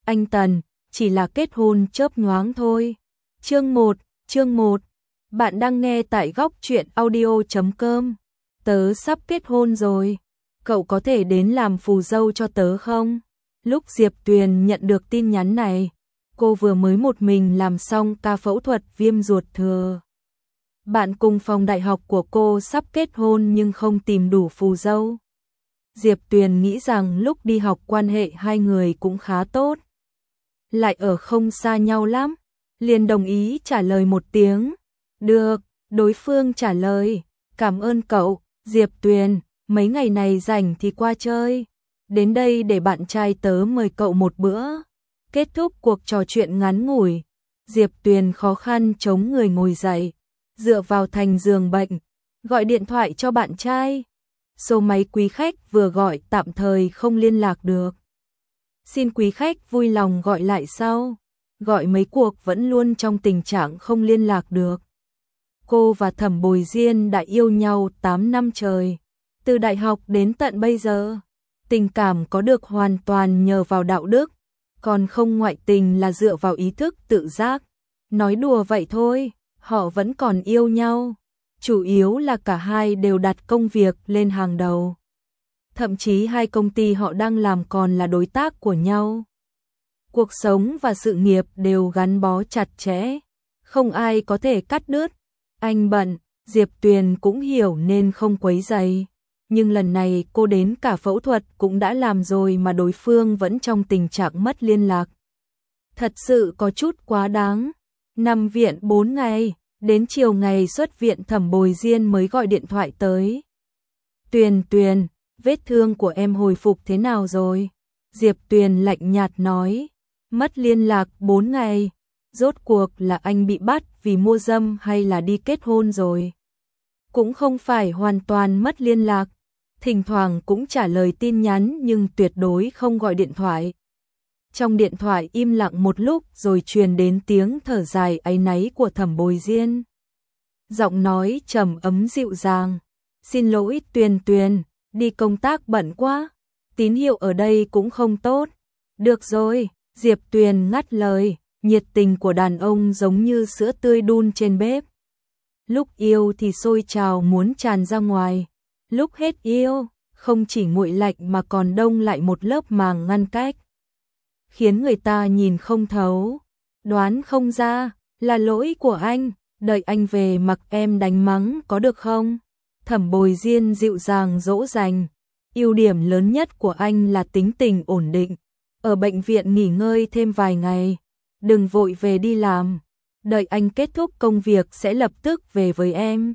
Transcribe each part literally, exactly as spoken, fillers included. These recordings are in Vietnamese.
anh Tần, chỉ là kết hôn chớp nhoáng thôi. Chương một, chương một. Bạn đang nghe tại góc truyện audio chấm com. Tớ sắp kết hôn rồi, cậu có thể đến làm phù dâu cho tớ không? Lúc Diệp Tuyền nhận được tin nhắn này, cô vừa mới một mình làm xong ca phẫu thuật viêm ruột thừa. Bạn cùng phòng đại học của cô sắp kết hôn nhưng không tìm đủ phù dâu. Diệp Tuyền nghĩ rằng lúc đi học quan hệ hai người cũng khá tốt, lại ở không xa nhau lắm, liền đồng ý trả lời một tiếng. Được, đối phương trả lời, cảm ơn cậu, Diệp Tuyền, mấy ngày này rảnh thì qua chơi. Đến đây để bạn trai tớ mời cậu một bữa. Kết thúc cuộc trò chuyện ngắn ngủi, Diệp Tuyền khó khăn chống người ngồi dậy, dựa vào thành giường bệnh, gọi điện thoại cho bạn trai. Số máy quý khách vừa gọi tạm thời không liên lạc được. Xin quý khách vui lòng gọi lại sau. Gọi mấy cuộc vẫn luôn trong tình trạng không liên lạc được. Cô và Thẩm Bồi Diên đã yêu nhau tám năm trời, từ đại học đến tận bây giờ. Tình cảm có được hoàn toàn nhờ vào đạo đức, còn không ngoại tình là dựa vào ý thức tự giác. Nói đùa vậy thôi, họ vẫn còn yêu nhau. Chủ yếu là cả hai đều đặt công việc lên hàng đầu. Thậm chí hai công ty họ đang làm còn là đối tác của nhau. Cuộc sống và sự nghiệp đều gắn bó chặt chẽ, không ai có thể cắt đứt. Anh bận, Diệp Tuyền cũng hiểu nên không quấy rầy. Nhưng lần này cô đến cả phẫu thuật cũng đã làm rồi mà đối phương vẫn trong tình trạng mất liên lạc. Thật sự có chút quá đáng. Nằm viện bốn ngày, đến chiều ngày xuất viện Thẩm Bồi Diên mới gọi điện thoại tới. Tuyền Tuyền, vết thương của em hồi phục thế nào rồi? Diệp Tuyền lạnh nhạt nói, mất liên lạc bốn ngày. Rốt cuộc là anh bị bắt vì mua dâm hay là đi kết hôn rồi? Cũng không phải hoàn toàn mất liên lạc, thỉnh thoảng cũng trả lời tin nhắn nhưng tuyệt đối không gọi điện thoại. Trong điện thoại im lặng một lúc rồi truyền đến tiếng thở dài áy náy của Thẩm Bồi Diên. Giọng nói trầm ấm dịu dàng, xin lỗi Tuyền Tuyền, đi công tác bận quá, tín hiệu ở đây cũng không tốt. Được rồi, Diệp Tuyền ngắt lời, nhiệt tình của đàn ông giống như sữa tươi đun trên bếp. Lúc yêu thì sôi trào muốn tràn ra ngoài, lúc hết yêu, không chỉ nguội lạnh mà còn đông lại một lớp màng ngăn cách, khiến người ta nhìn không thấu, đoán không ra, là lỗi của anh, đợi anh về mặc em đánh mắng có được không? Thẩm Bồi Diên dịu dàng dỗ dành, ưu điểm lớn nhất của anh là tính tình ổn định, ở bệnh viện nghỉ ngơi thêm vài ngày, đừng vội về đi làm, đợi anh kết thúc công việc sẽ lập tức về với em.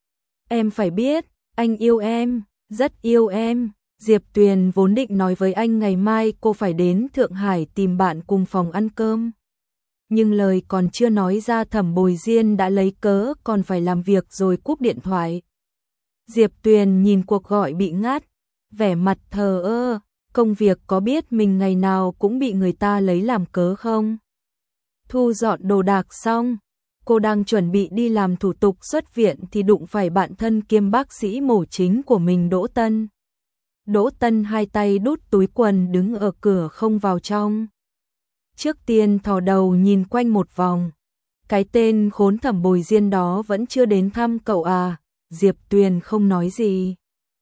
Em phải biết, anh yêu em, rất yêu em. Diệp Tuyền vốn định nói với anh ngày mai cô phải đến Thượng Hải tìm bạn cùng phòng ăn cơm. Nhưng lời còn chưa nói ra Thẩm Bồi Diên đã lấy cớ còn phải làm việc rồi cúp điện thoại. Diệp Tuyền nhìn cuộc gọi bị ngắt, vẻ mặt thờ ơ, công việc có biết mình ngày nào cũng bị người ta lấy làm cớ không? Thu dọn đồ đạc xong, cô đang chuẩn bị đi làm thủ tục xuất viện thì đụng phải bạn thân kiêm bác sĩ mổ chính của mình Đỗ Tân. Đỗ Tân hai tay đút túi quần đứng ở cửa không vào trong. Trước tiên thò đầu nhìn quanh một vòng. Cái tên khốn Thẩm Bồi Diên đó vẫn chưa đến thăm cậu à? Diệp Tuyền không nói gì,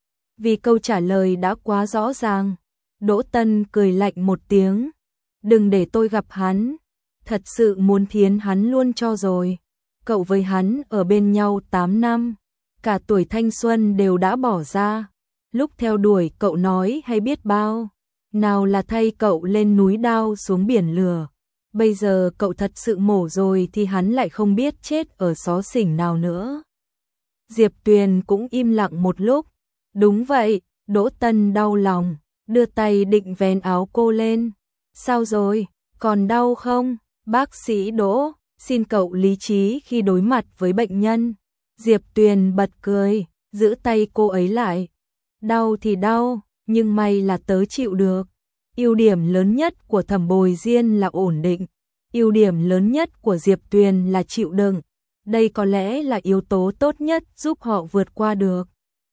vì câu trả lời đã quá rõ ràng. Đỗ Tân cười lạnh một tiếng. Đừng để tôi gặp hắn. Thật sự muốn thiến hắn luôn cho rồi. Cậu với hắn ở bên nhau tám năm. Cả tuổi thanh xuân đều đã bỏ ra. Lúc theo đuổi cậu nói hay biết bao. Nào là thay cậu lên núi đao xuống biển lửa. Bây giờ cậu thật sự mổ rồi thì hắn lại không biết chết ở xó xỉnh nào nữa. Diệp Tuyền cũng im lặng một lúc. Đúng vậy, Đỗ Tân đau lòng, đưa tay định vén áo cô lên. Sao rồi, còn đau không? Bác sĩ Đỗ, xin cậu lý trí khi đối mặt với bệnh nhân. Diệp Tuyền bật cười, giữ tay cô ấy lại. Đau thì đau, nhưng may là tớ chịu được. Ưu điểm lớn nhất của Thẩm Bồi Diên là ổn định. Ưu điểm lớn nhất của Diệp Tuyền là chịu đựng. Đây có lẽ là yếu tố tốt nhất giúp họ vượt qua được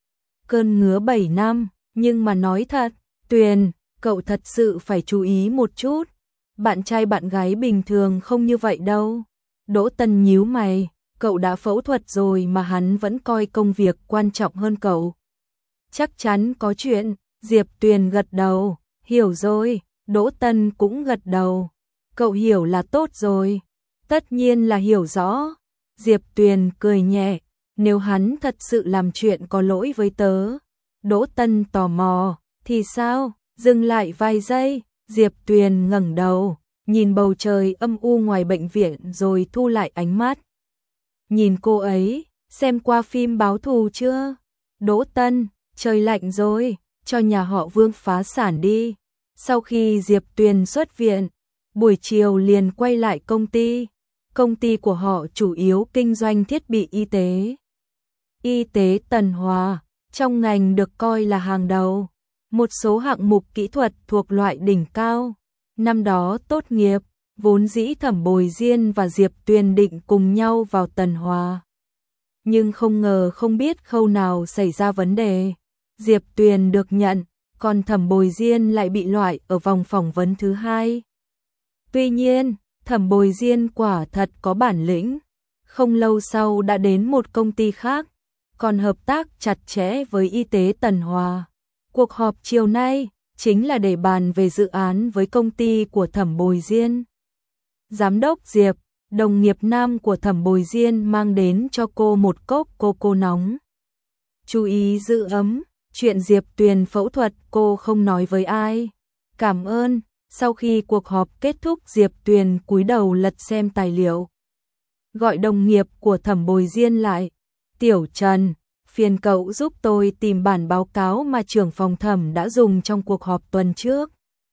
cơn ngứa bảy năm. Nhưng mà nói thật, Tuyền, cậu thật sự phải chú ý một chút. Bạn trai bạn gái bình thường không như vậy đâu. Đỗ Tân nhíu mày, cậu đã phẫu thuật rồi mà hắn vẫn coi công việc quan trọng hơn cậu. Chắc chắn có chuyện, Diệp Tuyền gật đầu, hiểu rồi, Đỗ Tân cũng gật đầu. Cậu hiểu là tốt rồi, tất nhiên là hiểu rõ. Diệp Tuyền cười nhẹ, nếu hắn thật sự làm chuyện có lỗi với tớ. Đỗ Tân tò mò, thì sao? Dừng lại vài giây, Diệp Tuyền ngẩng đầu, nhìn bầu trời âm u ngoài bệnh viện rồi thu lại ánh mắt. Nhìn cô ấy, xem qua phim báo thù chưa? Đỗ Tân, trời lạnh rồi, cho nhà họ Vương phá sản đi. Sau khi Diệp Tuyền xuất viện, buổi chiều liền quay lại công ty. Công ty của họ chủ yếu kinh doanh thiết bị y tế. Y tế Tần Hòa, trong ngành được coi là hàng đầu. Một số hạng mục kỹ thuật thuộc loại đỉnh cao. Năm đó tốt nghiệp, vốn dĩ Thẩm Bồi Diên và Diệp Tuyền định cùng nhau vào Tần Hòa. Nhưng không ngờ không biết khâu nào xảy ra vấn đề. Diệp Tuyền được nhận, còn Thẩm Bồi Diên lại bị loại ở vòng phỏng vấn thứ hai. Tuy nhiên, Thẩm Bồi Diên quả thật có bản lĩnh. Không lâu sau đã đến một công ty khác, còn hợp tác chặt chẽ với y tế Tần Hòa. Cuộc họp chiều nay chính là để bàn về dự án với công ty của Thẩm Bồi Diên. Giám đốc Diệp, đồng nghiệp nam của Thẩm Bồi Diên mang đến cho cô một cốc coco nóng. Chú ý giữ ấm, chuyện Diệp Tuyền phẫu thuật cô không nói với ai. Cảm ơn. Sau khi cuộc họp kết thúc, Diệp Tuyền cúi đầu lật xem tài liệu. Gọi đồng nghiệp của Thẩm Bồi Diên lại. Tiểu Trần, phiền cậu giúp tôi tìm bản báo cáo mà trưởng phòng thẩm đã dùng trong cuộc họp tuần trước.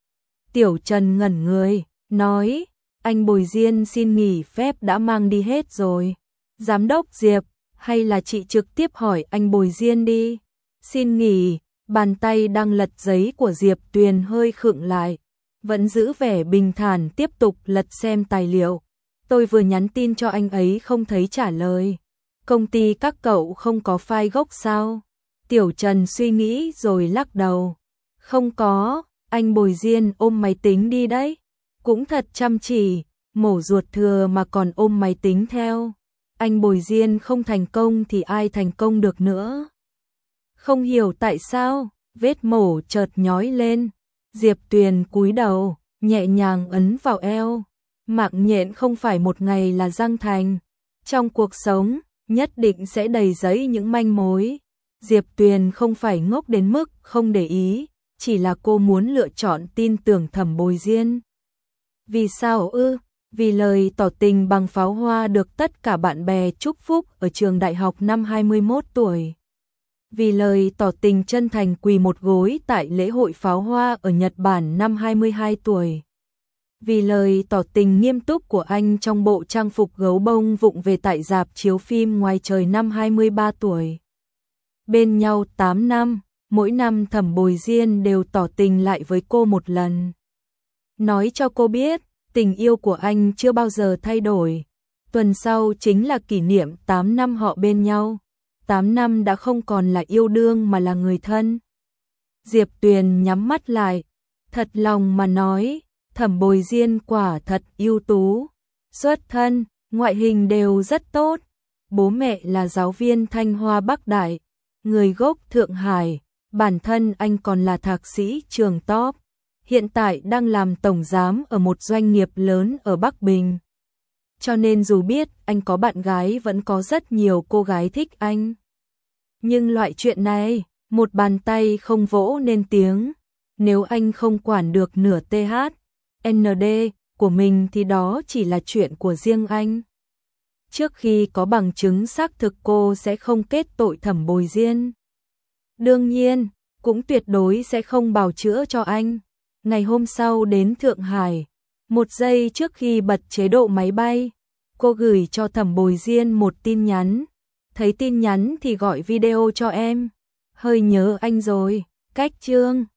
Tiểu Trần ngẩn người, nói, anh Bồi Diên xin nghỉ phép đã mang đi hết rồi. Giám đốc Diệp, hay là chị trực tiếp hỏi anh Bồi Diên đi. Xin nghỉ, bàn tay đang lật giấy của Diệp Tuyền hơi khựng lại. Vẫn giữ vẻ bình thản tiếp tục lật xem tài liệu. Tôi vừa nhắn tin cho anh ấy không thấy trả lời. Công ty các cậu không có file gốc sao? Tiểu Trần suy nghĩ rồi lắc đầu. Không có, anh Bồi Diên ôm máy tính đi đấy. Cũng thật chăm chỉ, mổ ruột thừa mà còn ôm máy tính theo. Anh Bồi Diên không thành công thì ai thành công được nữa. Không hiểu tại sao, vết mổ chợt nhói lên. Diệp Tuyền cúi đầu, nhẹ nhàng ấn vào eo. Mạng nhện không phải một ngày là răng thành. Trong cuộc sống, nhất định sẽ đầy rẫy những manh mối. Diệp Tuyền không phải ngốc đến mức không để ý, chỉ là cô muốn lựa chọn tin tưởng Thẩm Bồi Diên. Vì sao ư? Vì lời tỏ tình bằng pháo hoa được tất cả bạn bè chúc phúc ở trường đại học năm hai mươi mốt tuổi. Vì lời tỏ tình chân thành quỳ một gối tại lễ hội pháo hoa ở Nhật Bản năm hai mươi hai tuổi. Vì lời tỏ tình nghiêm túc của anh trong bộ trang phục gấu bông vụng về tại rạp chiếu phim Ngoài Trời năm hai mươi ba tuổi. Bên nhau tám năm, mỗi năm Thẩm Bồi Diên đều tỏ tình lại với cô một lần. Nói cho cô biết, tình yêu của anh chưa bao giờ thay đổi. Tuần sau chính là kỷ niệm tám năm họ bên nhau. tám năm đã không còn là yêu đương mà là người thân. Diệp Tuyền nhắm mắt lại, thật lòng mà nói, Thẩm Bồi Diên quả thật ưu tú, xuất thân, ngoại hình đều rất tốt. Bố mẹ là giáo viên Thanh Hoa Bắc Đại, người gốc Thượng Hải, bản thân anh còn là thạc sĩ trường top, hiện tại đang làm tổng giám ở một doanh nghiệp lớn ở Bắc Bình. Cho nên dù biết anh có bạn gái vẫn có rất nhiều cô gái thích anh. Nhưng loại chuyện này, một bàn tay không vỗ nên tiếng. Nếu anh không quản được nửa tê hát, en đê của mình thì đó chỉ là chuyện của riêng anh. Trước khi có bằng chứng xác thực cô sẽ không kết tội Thẩm Bồi Diên. Đương nhiên, cũng tuyệt đối sẽ không bào chữa cho anh. Ngày hôm sau đến Thượng Hải, một giây trước khi bật chế độ máy bay, cô gửi cho Thẩm Bồi Diên một tin nhắn. Thấy tin nhắn thì gọi video cho em. Hơi nhớ anh rồi, cách chương.